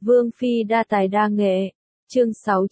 Vương phi đa tài đa nghệ. Chương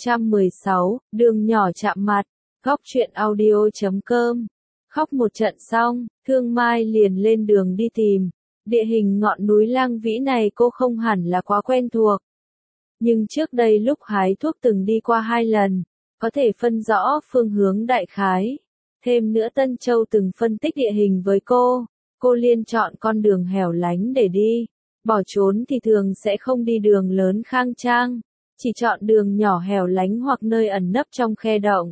616, đường nhỏ chạm mặt. Góc truyện audio.com. Khóc một trận xong, Thương Mai liền lên đường đi tìm. Địa hình ngọn núi Lang Vĩ này cô không hẳn là quá quen thuộc. Nhưng trước đây lúc hái thuốc từng đi qua 2 lần, có thể phân rõ phương hướng đại khái. Thêm nữa Tân Châu từng phân tích địa hình với cô liên chọn con đường hẻo lánh để đi. Bỏ trốn thì thường sẽ không đi đường lớn khang trang, chỉ chọn đường nhỏ hẻo lánh hoặc nơi ẩn nấp trong khe động.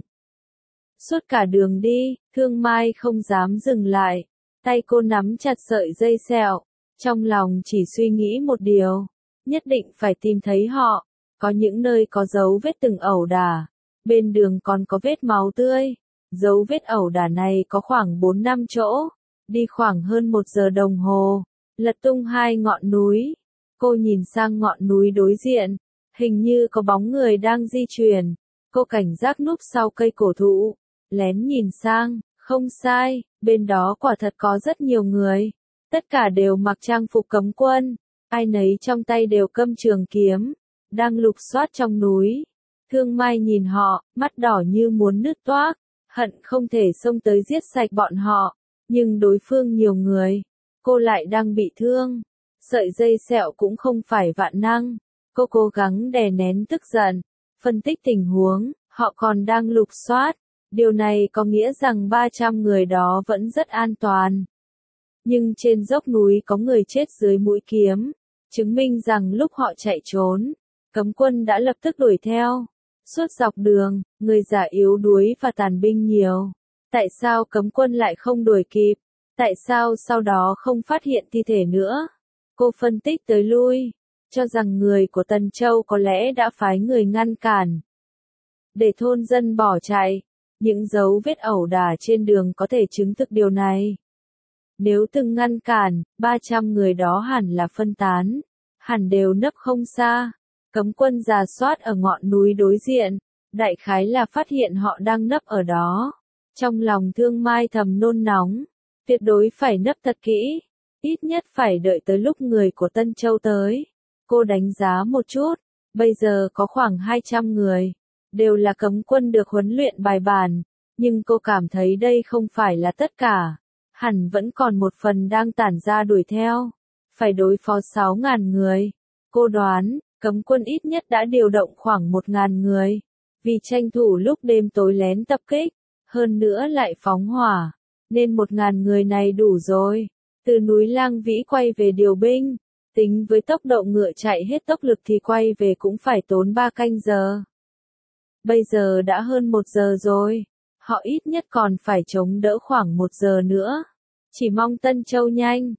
Suốt cả đường đi, Thương Mai không dám dừng lại, tay cô nắm chặt sợi dây sẹo, trong lòng chỉ suy nghĩ một điều, nhất định phải tìm thấy họ. Có những nơi có dấu vết từng ẩu đả, bên đường còn có vết máu tươi. Dấu vết ẩu đả này có khoảng 4-5 chỗ, đi khoảng hơn 1 giờ đồng hồ, lật tung 2 ngọn núi. Cô nhìn sang ngọn núi đối diện, hình như có bóng người đang di chuyển. Cô cảnh giác núp sau cây cổ thụ, lén nhìn sang, không sai, bên đó quả thật có rất nhiều người. Tất cả đều mặc trang phục cấm quân, ai nấy trong tay đều cầm trường kiếm, đang lục soát trong núi. Thương Mai nhìn họ, mắt đỏ như muốn nứt toác, hận không thể xông tới giết sạch bọn họ, nhưng đối phương nhiều người, cô lại đang bị thương. Sợi dây sẹo cũng không phải vạn năng, cô cố gắng đè nén tức giận, phân tích tình huống, họ còn đang lục soát, điều này có nghĩa rằng 300 người đó vẫn rất an toàn. Nhưng trên dốc núi có người chết dưới mũi kiếm, chứng minh rằng lúc họ chạy trốn, cấm quân đã lập tức đuổi theo. Suốt dọc đường, người già yếu đuối và tàn binh nhiều. Tại sao cấm quân lại không đuổi kịp? Tại sao sau đó không phát hiện thi thể nữa? Cô phân tích tới lui, cho rằng người của Tân Châu có lẽ đã phái người ngăn cản, để thôn dân bỏ chạy. Những dấu vết ẩu đả trên đường có thể chứng thực điều này. Nếu từng ngăn cản, 300 người đó hẳn là phân tán, hẳn đều nấp không xa. Cấm quân rà soát ở ngọn núi đối diện, đại khái là phát hiện họ đang nấp ở đó. Trong lòng Thương Mai thầm nôn nóng, tuyệt đối phải nấp thật kỹ, ít nhất phải đợi tới lúc người của Tân Châu tới. Cô đánh giá một chút, bây giờ có khoảng 200 người, đều là cấm quân được huấn luyện bài bản, nhưng cô cảm thấy đây không phải là tất cả, hẳn vẫn còn một phần đang tản ra đuổi theo, phải đối phó 6.000 người. Cô đoán, cấm quân ít nhất đã điều động khoảng 1.000 người, vì tranh thủ lúc đêm tối lén tập kích, hơn nữa lại phóng hỏa, nên 1.000 người này đủ rồi. Từ núi Lang Vĩ quay về điều binh, tính với tốc độ ngựa chạy hết tốc lực thì quay về cũng phải tốn 3 canh giờ. Bây giờ đã hơn 1 giờ rồi, họ ít nhất còn phải chống đỡ khoảng 1 giờ nữa. Chỉ mong Tân Châu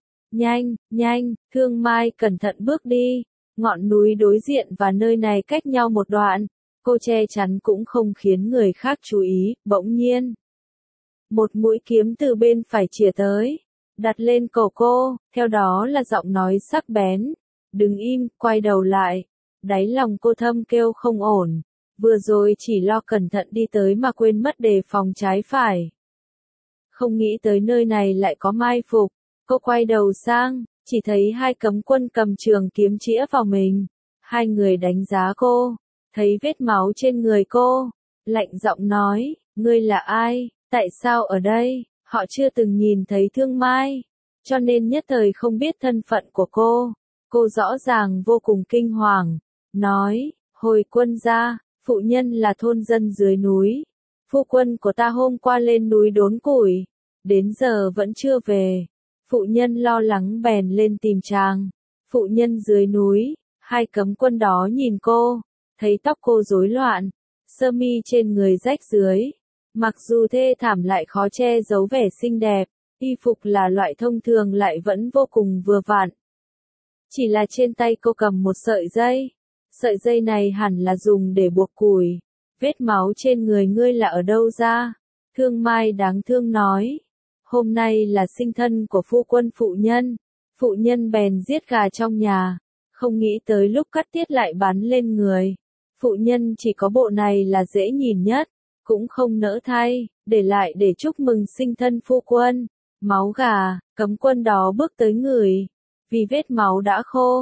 nhanh, Thương Mai cẩn thận bước đi. Ngọn núi đối diện và nơi này cách nhau một đoạn, cô che chắn cũng không khiến người khác chú ý. Bỗng nhiên, một mũi kiếm từ bên phải chìa tới, đặt lên cổ cô, theo đó là giọng nói sắc bén. Đừng im, quay đầu lại. Đáy lòng cô thầm kêu không ổn, vừa rồi chỉ lo cẩn thận đi tới mà quên mất đề phòng trái phải. Không nghĩ tới nơi này lại có mai phục, cô quay đầu sang, chỉ thấy 2 cấm quân cầm trường kiếm chĩa vào mình. 2 người đánh giá cô, thấy vết máu trên người cô, lạnh giọng nói, ngươi là ai, tại sao ở đây? Họ chưa từng nhìn thấy Thương Mai, cho nên nhất thời không biết thân phận của cô. Cô rõ ràng vô cùng kinh hoàng, nói, hồi quân gia, phụ nhân là thôn dân dưới núi. Phu quân của ta hôm qua lên núi đốn củi, đến giờ vẫn chưa về. Phụ nhân lo lắng bèn lên tìm chàng. Phụ nhân dưới núi, 2 cấm quân đó nhìn cô, thấy tóc cô rối loạn, sơ mi trên người rách dưới. Mặc dù thê thảm lại khó che giấu vẻ xinh đẹp, y phục là loại thông thường lại vẫn vô cùng vừa vặn. Chỉ là trên tay cô cầm một sợi dây này hẳn là dùng để buộc củi. Vết máu trên người ngươi là ở đâu ra? Thương Mai đáng thương nói. Hôm nay là sinh thân của phu quân phụ nhân bèn giết gà trong nhà, không nghĩ tới lúc cắt tiết lại bắn lên người. Phụ nhân chỉ có bộ này là dễ nhìn nhất, cũng không nỡ thay, để lại để chúc mừng sinh thân phu quân. Máu gà, cấm quân đó bước tới người, vì vết máu đã khô,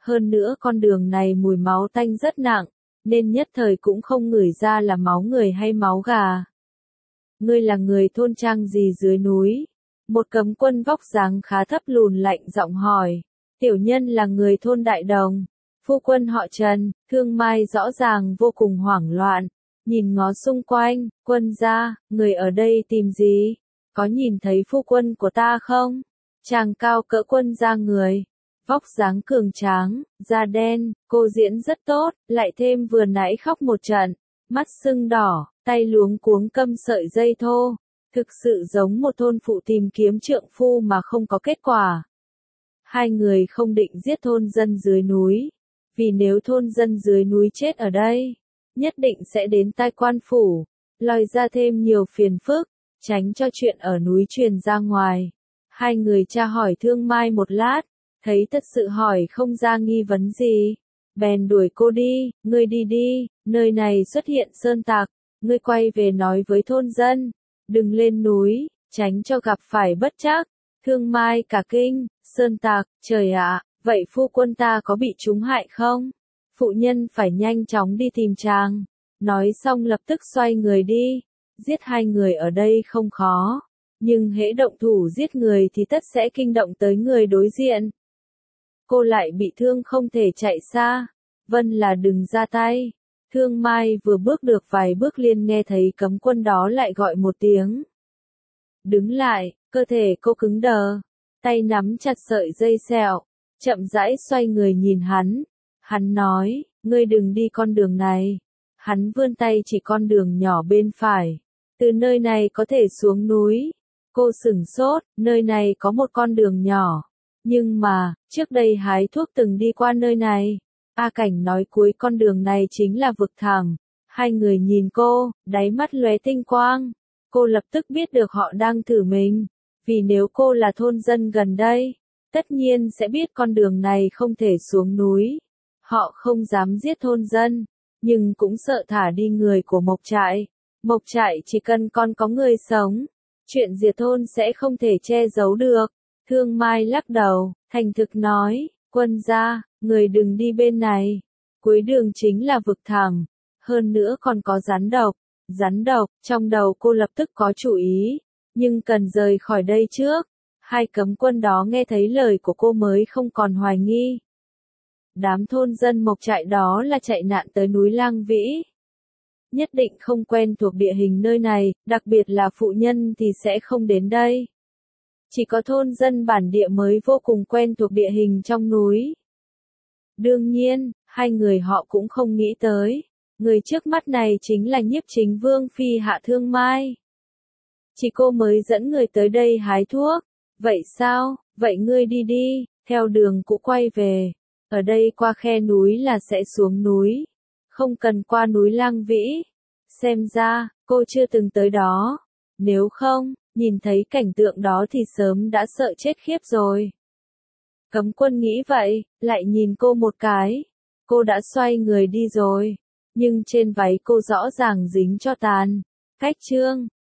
Hơn nữa con đường này mùi máu tanh rất nặng, nên nhất thời cũng không ngửi ra là máu người hay máu gà. Ngươi là người thôn trang gì dưới núi? Một cấm quân vóc dáng khá thấp lùn lạnh giọng hỏi. Tiểu nhân là người thôn Đại Đồng. Phu quân họ Trần. Thương Mai rõ ràng vô cùng hoảng loạn. Nhìn ngó xung quanh, quân gia, người ở đây tìm gì? Có nhìn thấy phu quân của ta không? Chàng cao cỡ quân gia người. Vóc dáng cường tráng, da đen, cô diễn rất tốt, lại thêm vừa nãy khóc một trận. Mắt sưng đỏ, tay luống cuống câm sợi dây thô. Thực sự giống một thôn phụ tìm kiếm trượng phu mà không có kết quả. Hai người không định giết thôn dân dưới núi. Vì nếu thôn dân dưới núi chết ở đây, nhất định sẽ đến tai quan phủ, lòi ra thêm nhiều phiền phức, tránh cho chuyện ở núi truyền ra ngoài. Hai người tra hỏi Thương Mai một lát, thấy thật sự hỏi không ra nghi vấn gì. Bèn đuổi cô đi, ngươi đi đi, nơi này xuất hiện sơn tặc, ngươi quay về nói với thôn dân, đừng lên núi, tránh cho gặp phải bất trắc. Thương Mai cả kinh, sơn tặc, trời ạ, vậy phu quân ta có bị trúng hại không? Phụ nhân phải nhanh chóng đi tìm chàng. Nói xong lập tức xoay người đi. Giết hai người ở đây không khó, nhưng hễ động thủ giết người thì tất sẽ kinh động tới người đối diện. Cô lại bị thương không thể chạy xa. Vân là đừng ra tay. Thương Mai vừa bước được vài bước liền nghe thấy cấm quân đó lại gọi một tiếng. Đứng lại, cơ thể cô cứng đờ, tay nắm chặt sợi dây sẹo, chậm rãi xoay người nhìn hắn. Hắn nói, ngươi đừng đi con đường này. Hắn vươn tay chỉ con đường nhỏ bên phải. Từ nơi này có thể xuống núi. Cô sửng sốt, nơi này có một con đường nhỏ. Nhưng mà, trước đây hái thuốc từng đi qua nơi này. A Cảnh nói cuối con đường này chính là vực thẳm. Hai người nhìn cô, đáy mắt lóe tinh quang. Cô lập tức biết được họ đang thử mình. Vì nếu cô là thôn dân gần đây, tất nhiên sẽ biết con đường này không thể xuống núi. Họ không dám giết thôn dân, nhưng cũng sợ thả đi người của Mộc Trại. Mộc Trại chỉ cần còn có người sống, chuyện diệt thôn sẽ không thể che giấu được. Thương Mai lắc đầu, thành thực nói, quân gia, người đừng đi bên này. Cuối đường chính là vực thẳm, hơn nữa còn có rắn độc. Rắn độc, trong đầu cô lập tức có chủ ý, nhưng cần rời khỏi đây trước. Hai cấm quân đó nghe thấy lời của cô mới không còn hoài nghi. Đám thôn dân Mộc Trại đó là chạy nạn tới núi Lang Vĩ. Nhất định không quen thuộc địa hình nơi này, đặc biệt là phụ nhân thì sẽ không đến đây. Chỉ có thôn dân bản địa mới vô cùng quen thuộc địa hình trong núi. Đương nhiên, hai người họ cũng không nghĩ tới. Người trước mắt này chính là Nhiếp Chính Vương phi Hạ Thương Mai. Chỉ cô mới dẫn người tới đây hái thuốc. Vậy sao, vậy ngươi đi đi, theo đường cũ quay về. Ở đây qua khe núi là sẽ xuống núi. Không cần qua núi Lang Vĩ. Xem ra, cô chưa từng tới đó. Nếu không, nhìn thấy cảnh tượng đó thì sớm đã sợ chết khiếp rồi. Cấm quân nghĩ vậy, lại nhìn cô một cái. Cô đã xoay người đi rồi. Nhưng trên váy cô rõ ràng dính cho tàn. Cách chương